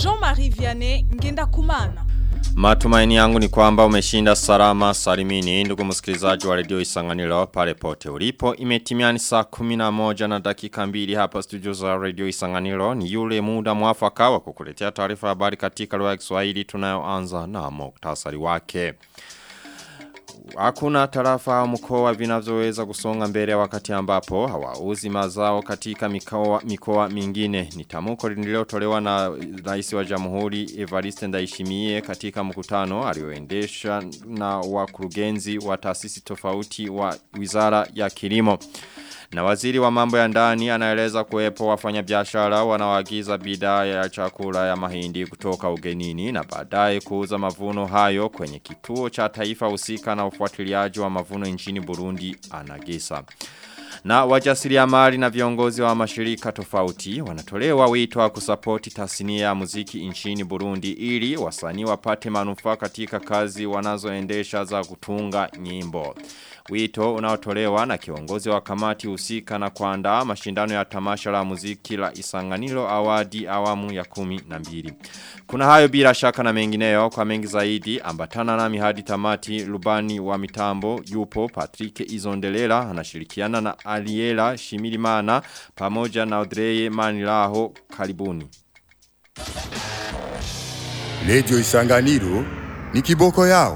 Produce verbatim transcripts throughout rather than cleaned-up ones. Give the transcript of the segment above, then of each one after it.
Jean-Marie Vianney Ngendakumana. Matumaini yangu ni kwamba umeshinda salama salimini ndugu msikilizaji wa Radio Isanganiro pale pote ulipo. Imetimia ni saa kumi na moja na dakika mbili hapa studio za Radio Isanganiro. Ni yule muda mwafaka wa kukuletea taarifa habari katika lugha ya Kiswahili tunayoanza na muktasari wake. Hakuna tarafa au mkoa vinavyoweza kusonga mbele wakati ambapo hawauzi mazao katika mikoa mikoa mingine. Ni tamko lililotolewa na Rais wa Jamhuri Evariste Ndayishimiye katika mkutano alioendesha na wakurugenzi wa taasisi tofauti wa Wizara ya Kilimo. Na waziri wa mambo ya ndani anaeleza kuwepo wafanyabiashara wanaoagiza bidhaa ya chakula ya mahindi kutoka ugenini na baadaye kuuza mavuno hayo kwenye kituo cha taifa husika na ufuatiliaji wa mavuno nchini Burundi anagisa. Na wajasiriamali na viongozi wa mashirika tofauti wanatolewa wito wa kusapoti tasnia ya muziki nchini Burundi ili wasanii wapate manufaa katika kazi wanazoendesha za kutunga nyimbo. Wito unaotolewa na kiongozi wa kamati husika na kuandaa mashindano ya tamasha la muziki la Isanganiro Awadi awamu ya kumi na mbili. Kuna hayo bila shaka na mengineyo. Kwa mengi zaidi ambatana nami hadi tamati. Rubani wa mitambo yupo Patrick Izondelela anashirikiana na Aliela Shimirimana pamoja na Audrey Manilaho. Karibuni. Radio Isanganiro ni kiboko yao.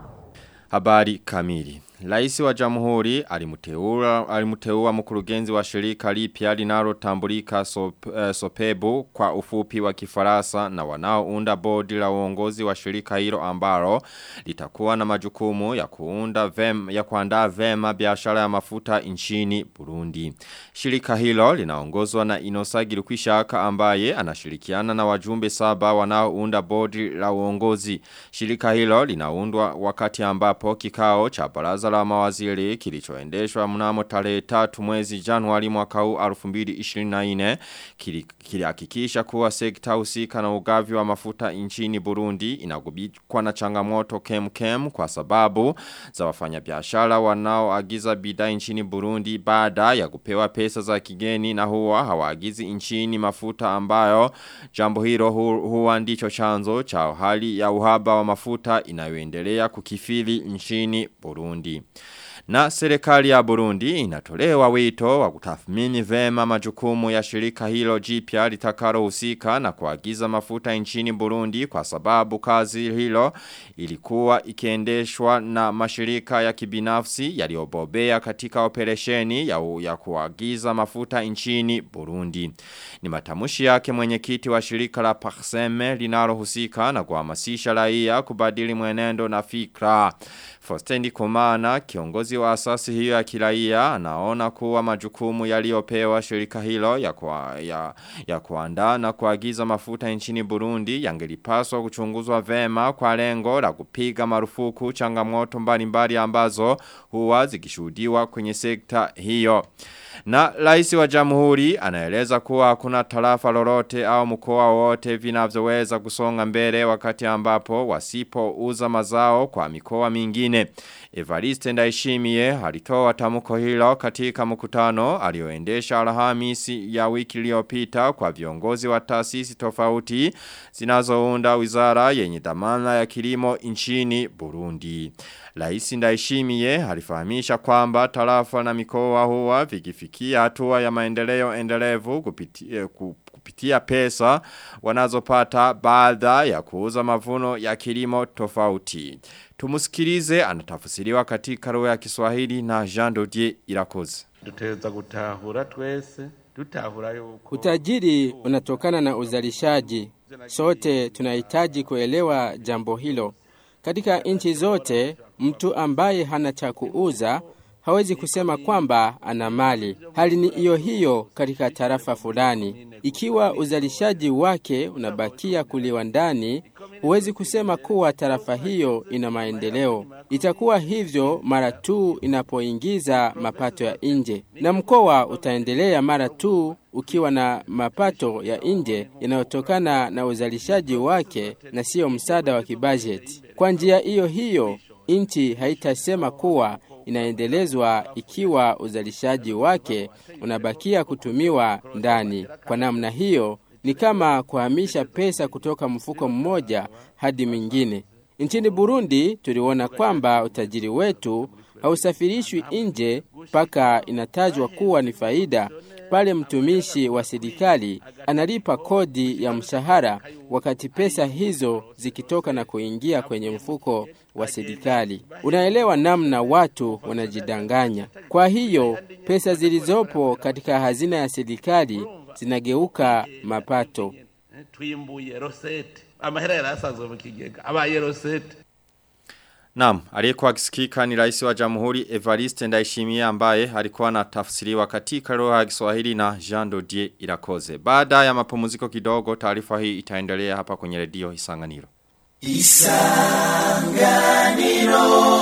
Habari kamili. Rais wa Jamhuri alimuteua alimuteua mkurugenzi wa shirika lipya linalotambulika sop, uh, Sopebu kwa ufupi wa Kifaransa na wanaounda bodi la uongozi wa shirika hilo ambalo litakuwa na majukumu ya kuunda vema ya kuandaa vema biashara ya mafuta nchini Burundi. Shirika hilo linaongozwa na Inosagi Lukwishaka ambaye anashirikiana na wajumbe saba wanaounda bodi la uongozi. Shirika hilo linaundwa wakati ambapo kikao cha baraza la mawaziri kilichoendeshwa mnamo tarehe tatu mwezi Januari mwaka huu elfu mbili ishirini na nne kilihakikisha kuwa sekta husika na ugavi wa mafuta nchini Burundi inagubikwa na changamoto kemkem kwa sababu za wafanyabiashara wanaoagiza bidhaa nchini Burundi baada ya kupewa pesa za kigeni na huwa hawaagizi nchini mafuta ambayo jambo hilo hu, huwa ndicho chanzo cha hali ya uhaba wa mafuta inayoendelea kukifili nchini Burundi. Na serikali ya Burundi inatolewa wito wa kutathmini vema majukumu ya shirika hilo jipya litakalohusika na kuagiza mafuta nchini Burundi kwa sababu kazi hilo ilikuwa ikiendeshwa na mashirika ya kibinafsi yaliyobobea katika operesheni ya, ya kuagiza mafuta nchini Burundi. Ni matamushi yake mwenyekiti wa shirika la Parseme linalohusika na kuhamasisha raia kubadili mwenendo na fikra. Fostendi Komana, kiongozi wa asasi hiyo ya kiraia, anaona kuwa majukumu yaliyopewa shirika hilo ya, kwa, ya, ya kuandaa na kuagiza mafuta nchini Burundi yangelipaswa kuchunguzwa vema kwa lengo la kupiga marufuku changamoto mbalimbali ambazo huwa zikishuhudiwa kwenye sekta hiyo. Na rais wa Jamhuri anaeleza kuwa hakuna tarafa lolote au mkoa wote vinavyoweza kusonga mbele wakati ambapo wasipouza mazao kwa mikoa mingine. Evariste Ndayishimiye alitoa tamko hilo katika mkutano alioendesha Alhamisi ya wiki iliyopita kwa viongozi wa taasisi tofauti zinazounda wizara yenye dhamana ya kilimo nchini Burundi. Rais Ndayishimiye alifahamisha kwamba tarafa na mikoa huwa vikifikia hatua ya maendeleo endelevu kupitia, kupitia pesa wanazopata baada ya kuuza mavuno ya kilimo tofauti. Tumusikilize anatafsiriwa katika lugha ya Kiswahili na Jean Dodier Irakoze. Tutaweza kutahura twese, tutahura yuko utajiri unatokana na uzalishaji. Sote tunahitaji kuelewa jambo hilo. Katika nchi zote, mtu ambaye hana cha kuuza hawezi kusema kwamba ana mali. Hali ni hiyo hiyo katika tarafa fulani. Ikiwa uzalishaji wake unabakia kuliwa ndani, huwezi kusema kuwa tarafa hiyo ina maendeleo. Itakuwa hivyo mara tu inapoingiza mapato ya nje. Na mkoa utaendelea mara tu ukiwa na mapato ya nje yanayotokana na uzalishaji wake na sio msaada wa kibajeti. Kwa njia hiyo hiyo, nchi haitasema kuwa inaendelezwa ikiwa uzalishaji wake unabakia kutumiwa ndani. Kwa namna hiyo, ni kama kuhamisha pesa kutoka mfuko mmoja hadi mwingine. Nchini Burundi tuliona kwamba utajiri wetu hausafirishwi nje mpaka inatajwa kuwa ni faida pale mtumishi wa serikali analipa kodi ya mshahara, wakati pesa hizo zikitoka na kuingia kwenye mfuko wa serikali. Unaelewa namna watu wanajidanganya. Kwa hiyo pesa zilizopo katika hazina ya serikali zinageuka mapato. Twimbuye rosette amahera yarasanzwe mu kigega abaye rosette. Naam, aliyekuwa akisikika ni Rais wa Jamhuri Evariste Ndayishimiye ambaye alikuwa anatafsiriwa katika lugha ya Kiswahili na Jean Dodier Irakoze. Baada ya mapumziko kidogo, taarifa hii itaendelea hapa kwenye redio Isanganiro. Isanganiro.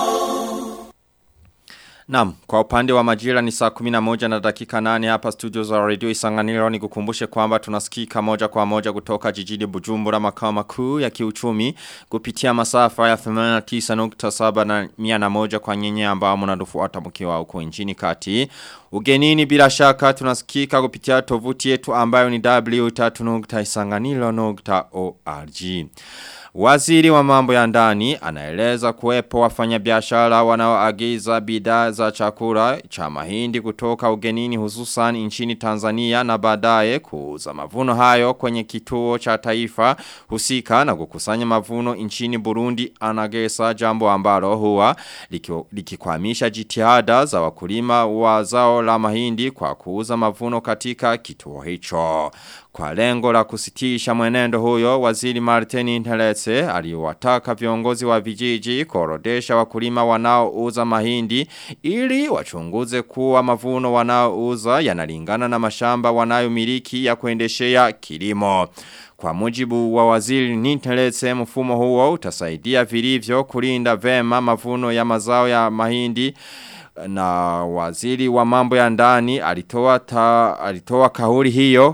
Naam, kwa upande wa majira ni saa kumi na moja na dakika nane hapa studio za Radio Isanganiro. Nikukumbushe kwamba tunasikika moja kwa moja kutoka jijini Bujumbura, makao makuu ya kiuchumi, kupitia masafa ya themanini na tisa nukta saba na mia moja kwa nyenye ambao mnadufuata mkiwa huko nchini kati. Ugenini bila shaka tunasikika kupitia tovuti yetu ambayo ni w w w nukta isanganiro nukta org. Waziri wa mambo ya ndani anaeleza kuwepo wafanyabiashara wanaoagiza bidhaa za chakula cha mahindi kutoka ugenini hususan nchini Tanzania na baadaye kuuza mavuno hayo kwenye kituo cha taifa husika na kukusanya mavuno nchini Burundi. Anagesa jambo ambalo huwa likikwamisha jitihada za wakulima wa zao la mahindi kwa kuuza mavuno katika kituo hicho. Kwa lengo la kusitisha mwenendo huyo, Waziri Martin Interetse aliwataka viongozi wa vijiji kuorodesha wakulima wanaouza mahindi ili wachunguze kuwa mavuno wanaouza yanalingana na mashamba wanayomiliki ya kuendeshea kilimo. Kwa mujibu wa Waziri Ninteletse, mfumo huo utasaidia vilivyo kulinda vema mavuno ya mazao ya mahindi. Na waziri wa mambo ya ndani alitoa ta, alitoa kauli hiyo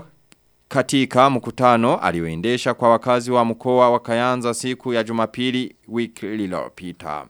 katika mkutano alioendesha kwa wakazi wa mkoa wa Kayanza siku ya Jumapili wiki iliyopita.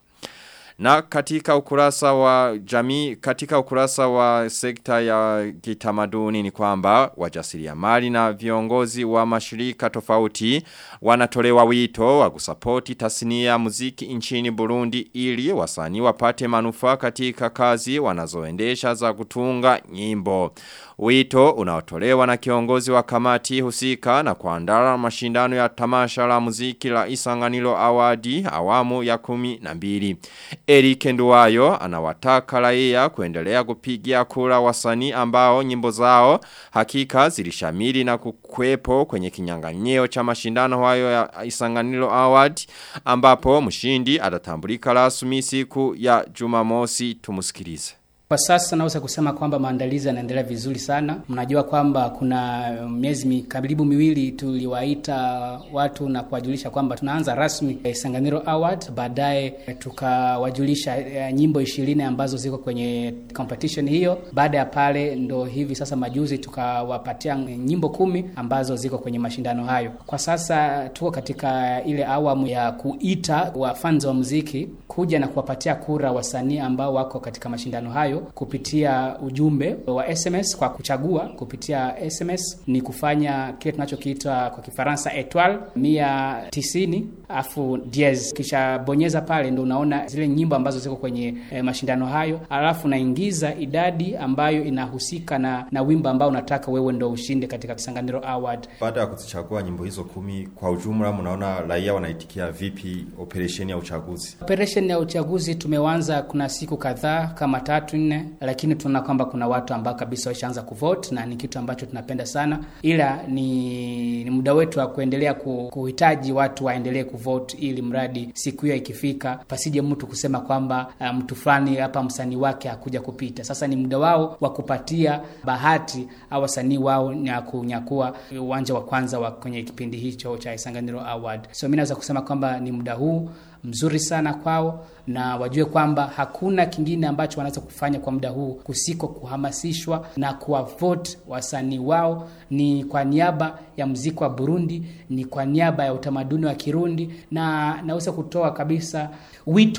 Na katika ukurasa wa jamii, katika ukurasa wa sekta ya kitamaduni ni kwamba wajasiriamali na viongozi wa mashirika tofauti wanatolewa wito wa kusapoti tasnia ya muziki nchini Burundi ili wasanii wapate manufaa katika kazi wanazoendesha za kutunga nyimbo. Wito unaotolewa na kiongozi wa kamati husika na kuandaa mashindano ya tamasha la muziki la Isanganiro Awadi awamu ya kumi na mbili. Eric Nduwayo anawataka raia kuendelea kupigia kura wasanii ambao nyimbo zao hakika zilishamiri na kukwepo kwenye kinyang'anyiro cha mashindano hayo ya Isanganiro Award ambapo mshindi atatambulika rasmi siku ya Jumamosi. Tumusikilize. Kwa sasa naweza kusema kwamba maandalizi yanaendelea vizuri sana. Mnajua kwamba kuna miezi karibu miwili tuliwaita watu na kuwajulisha kwamba tunaanza rasmi Isanganiro Award, baadaye tukawajulisha nyimbo ishirini ambazo ziko kwenye competition hiyo. Baada ya pale ndo hivi sasa majuzi tukawapatia nyimbo kumi ambazo ziko kwenye mashindano hayo. Kwa sasa tuko katika ile awamu ya kuita wafans wa muziki kuja na kuwapatia kura wasanii ambao wako katika mashindano hayo kupitia ujumbe wa S M S. Kwa kuchagua kupitia S M S ni kufanya kile tunachokiita kwa Kifaransa étoile mia tisini afu diez, kisha bonyeza pale ndio unaona zile nyimbo ambazo ziko kwenye e, mashindano hayo, alafu naingiza idadi ambayo inahusika na na wimbo ambao unataka wewe ndio ushinde katika Isanganiro Award. Baada ya kuzichagua nyimbo hizo kumi, kwa ujumla mnaona raia wanaitikia vipi operation ya uchaguzi? Operation ya uchaguzi tumeanza kuna siku kadhaa kama tatu nne, lakini tunaona kwamba kuna watu ambao kabisa washaanza kuvote na ni kitu ambacho tunapenda sana, ila ni, ni muda wetu wa kuendelea ku, kuhitaji watu waendelee kuvote ili mradi siku hiyo ikifika pasije mtu kusema kwamba uh, mtu fulani hapa msanii wake hakuja kupita. Sasa ni muda wao wa kupatia bahati au wasanii wao na kunyakua uwanja wa kwanza wa kwenye kipindi hicho cha Isanganiro Award. So mimi naweza kusema kwamba ni muda huu mzuri sana kwao, na wajue kwamba hakuna kingine ambacho wanaweza kufanya kwa muda huu kusiko kuhamasishwa na kuwavote wasanii wao. Ni kwa niaba ya muziki wa Burundi, ni kwa niaba ya utamaduni wa Kirundi, na naweza kutoa kabisa wito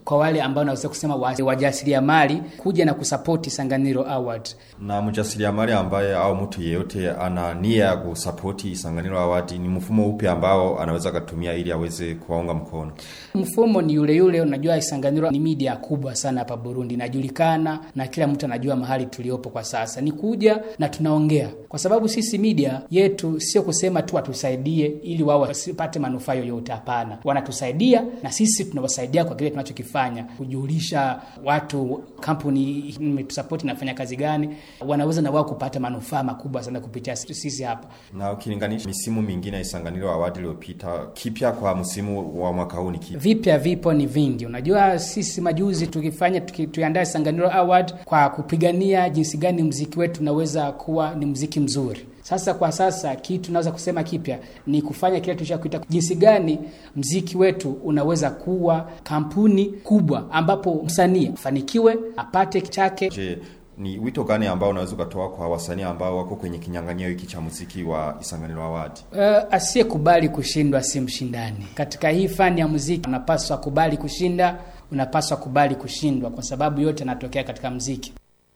kwa wale ambao naweza kusema wajasiriamali kuja na kusapoti Isanganiro Award. Na mjasiriamali ambaye au mtu yeyote ana nia ya kusapoti Isanganiro Award, ni mfumo upi ambao anaweza kutumia ili aweze kuwaunga mkono? Mfumo ni yule yule. Unajua Isanganiro ni media kubwa sana hapa Burundi, inajulikana na kila mtu anajua mahali tuliopo kwa sasa. Ni kuja na tunaongea, kwa sababu sisi media yetu sio kusema tu watusaidie ili wao wasipate manufaa yoyote. Hapana, wanatusaidia na sisi tunawasaidia kwa kile tunachokifanya, kujulisha watu kampuni imetusupport inafanya kazi gani, wanaweza na wao kupata manufaa makubwa sana kupitia sisi hapa. Na ukilinganisha misimu mingine ya Isanganiro Award iliyopita, kipya kwa msimu wa mwaka huu ni kipi? Vipya vipo ni vingi. Unajua sisi majuzi tukifanya tukiandaa Isanganiro Award kwa kupigania jinsi gani muziki wetu unaweza kuwa ni muziki mzuri. Sasa kwa sasa kitu tunaweza kusema kipya ni kufanya kile tulichokuita jinsi gani muziki wetu unaweza kuwa kampuni kubwa ambapo msanii afanikiwe apate chake. Je, ni wito gani ambao unaweza kutoa kwa wasanii ambao wako kwenye kinyang'anyiro hiki cha muziki wa Isanganiro Award? Uh, asiyekubali kushindwa si mshindani. Katika hii fani ya muziki unapaswa kubali kushinda, unapaswa kubali kushindwa, kwa sababu yote yanatokea katika muziki.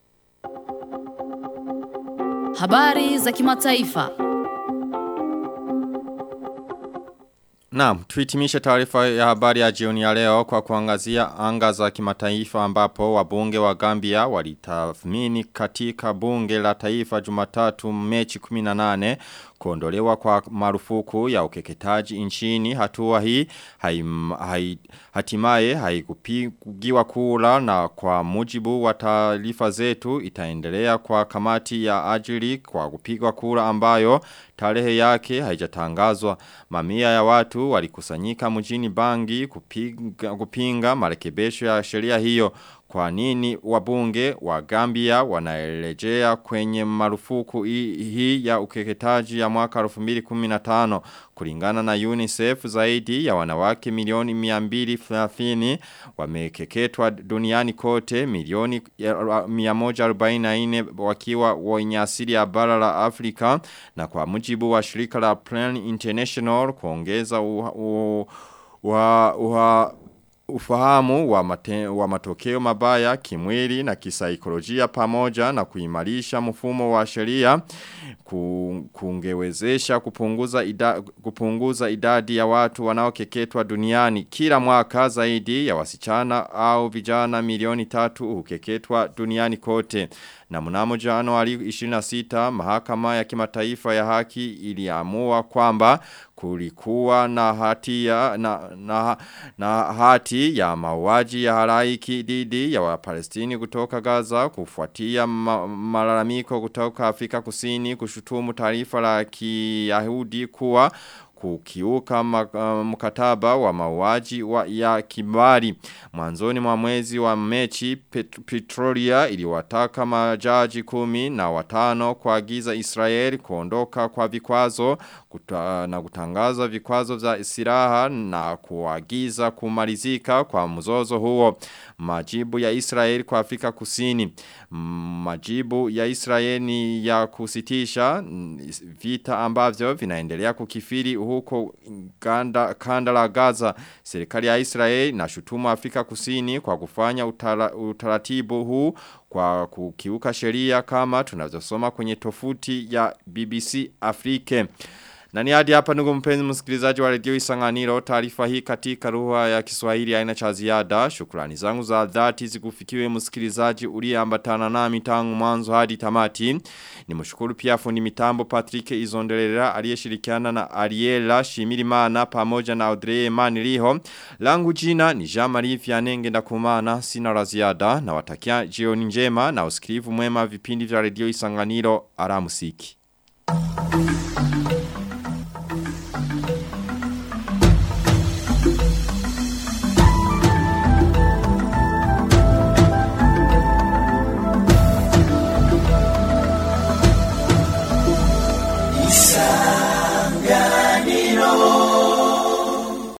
Habari za kimataifa. Naam, tuhitimishe taarifa ya habari ya jioni ya leo kwa kuangazia anga za kimataifa, ambapo wabunge wa Gambia walitathmini katika bunge la taifa Jumatatu Machi kumi na nane kuondolewa kwa marufuku ya ukeketaji nchini. Hatua hii haim, hai, hatimaye haikupigiwa kura, na kwa mujibu wa taarifa zetu itaendelea kwa kamati ya ajili kwa kupigwa kura ambayo tarehe yake haijatangazwa. Mamia ya watu walikusanyika mjini Bangi kupinga, kupinga marekebisho ya sheria hiyo. Kwa nini wabunge wa Gambia wanaelejea kwenye marufuku hii ya ukeketaji ya mwaka elfu mbili kumi na tano? Kulingana na UNICEF, zaidi ya wanawake milioni mia mbili thelathini wamekeketwa duniani kote, milioni mia moja arobaini na nne wakiwa wenye asili ya bara la Afrika. Na kwa mujibu wa shirika la Plan International, kuongeza uha, uha, uha, ufahamu wa, mate, wa matokeo mabaya kimwili na kisaikolojia pamoja na kuimarisha mfumo wa sheria kungewezesha kupunguza, ida, kupunguza idadi ya watu wanaokeketwa duniani. Kila mwaka zaidi ya wasichana au vijana milioni tatu hukeketwa duniani kote. Na mnamo Januari ishirini na sita mahakama ya kimataifa ya haki iliamua kwamba kulikuwa na hatia na, na, na hati ya mauaji ya halaiki dhidi ya Wapalestini kutoka Gaza kufuatia ma, malalamiko kutoka Afrika Kusini kushutumu taifa la Kiyahudi kuwa kukiuka mkataba wa mauaji wa ya kimbari. Mwanzoni mwa mwezi wa Machi, Pet Petrolia iliwataka majaji kumi na watano kuagiza Israeli kuondoka kwa vikwazo kuta, na kutangaza vikwazo vya silaha na kuagiza kumalizika kwa mzozo huo. Majibu ya Israeli kwa Afrika Kusini. Majibu ya Israeli ni ya kusitisha vita ambavyo vinaendelea kukifiri huko kanda, kanda la Gaza. Serikali ya Israeli inashutumu Afrika Kusini kwa kufanya utara, utaratibu huu kwa kukiuka sheria, kama tunavyosoma kwenye tofuti ya B B C Afrique. Na ni hadi hapa ndugu mpenzi msikilizaji wa Radio Isanganiro, taarifa hii katika lugha ya Kiswahili haina cha ziada. Shukrani zangu za dhati zikufikiwe msikilizaji uliyeambatana nami tangu mwanzo hadi tamati. Nimshukuru pia fundi mitambo Patrick Izondelera aliyeshirikiana na Ariela Shimirimana pamoja na Audrey Maniriho. Langu jina ni Jean-Marie Vianney Ngendakumana. Sina la ziada na watakia jioni njema na usikilivu mwema vipindi vya Radio Isanganiro. Alamusiki.